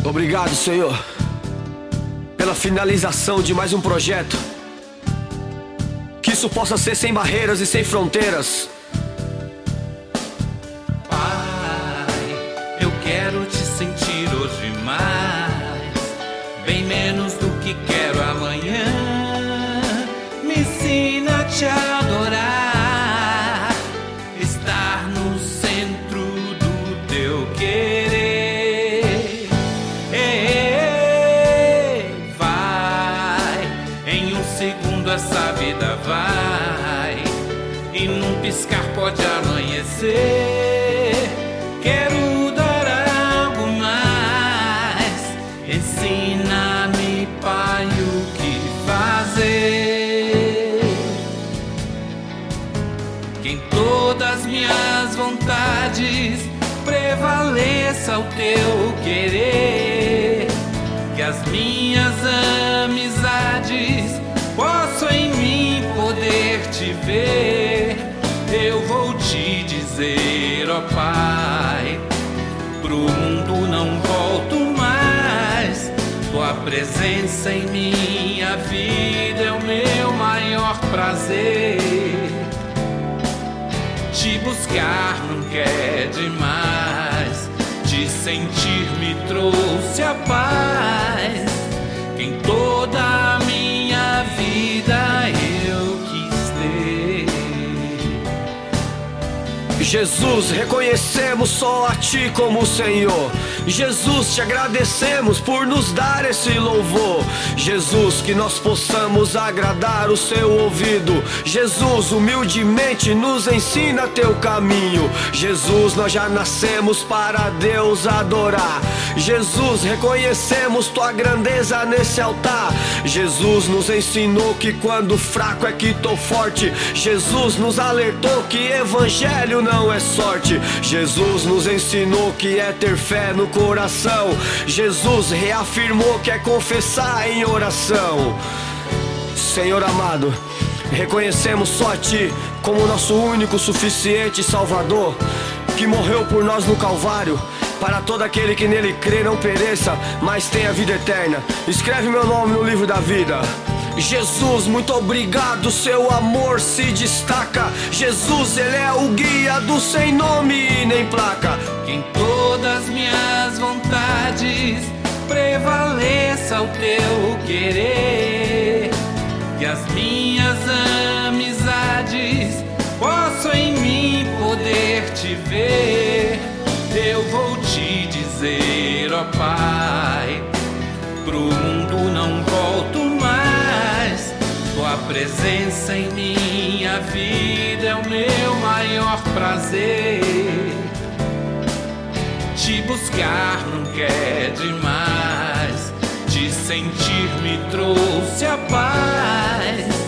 Obrigado, Senhor, pela finalização de mais um projeto. Que isso possa ser sem barreiras e sem fronteiras. Pai, eu quero te sentir hoje mais, bem menos do que quero amanhã. Me ensina a te adorar, estar no centro do teu querer. Vai, em um segundo essa vida vai, e num piscar pode amanhecer. Quero dar algo mais, ensina-me, Pai, o que fazer. Que em todas minhas vontades prevaleça o teu querer. Que as minhas amizades possam em mim poder te ver. Eu vou te dizer, ó Pai, pro mundo não volto mais. Tua presença em minha vida é o meu maior prazer. Te buscar nunca é demais, te sentir me trouxe a paz. Que em toda a minha vida eu quis ter. Jesus, reconhecemos só a Ti como Senhor. Jesus, te agradecemos por nos dar esse louvor. Jesus, que nós possamos agradar o Seu ouvido. Jesus, humildemente nos ensina Teu caminho. Jesus, nós já nascemos para Deus adorar. Jesus, reconhecemos Tua grandeza nesse altar. Jesus nos ensinou que quando fraco é que tô forte. Jesus nos alertou que evangelho não é sorte. Jesus nos ensinou que é ter fé no coração. Jesus reafirmou que é confessar em oração. Senhor amado, reconhecemos só a Ti como nosso único, suficiente Salvador, que morreu por nós no Calvário, para todo aquele que nele crê não pereça, mas tenha vida eterna. Escreve meu nome no livro da vida. Jesus, muito obrigado, Seu amor se destaca. Jesus, Ele é o guia do sem nome e nem placa. Que em todas minhas vontades prevaleça o Teu querer. Que as minhas amizades possam em mim poder te ver. Eu vou te dizer, ó Pai, pro mundo não volto mais. Tua presença em minha vida é o meu maior prazer. Te buscar nunca é demais, te sentir me trouxe a paz.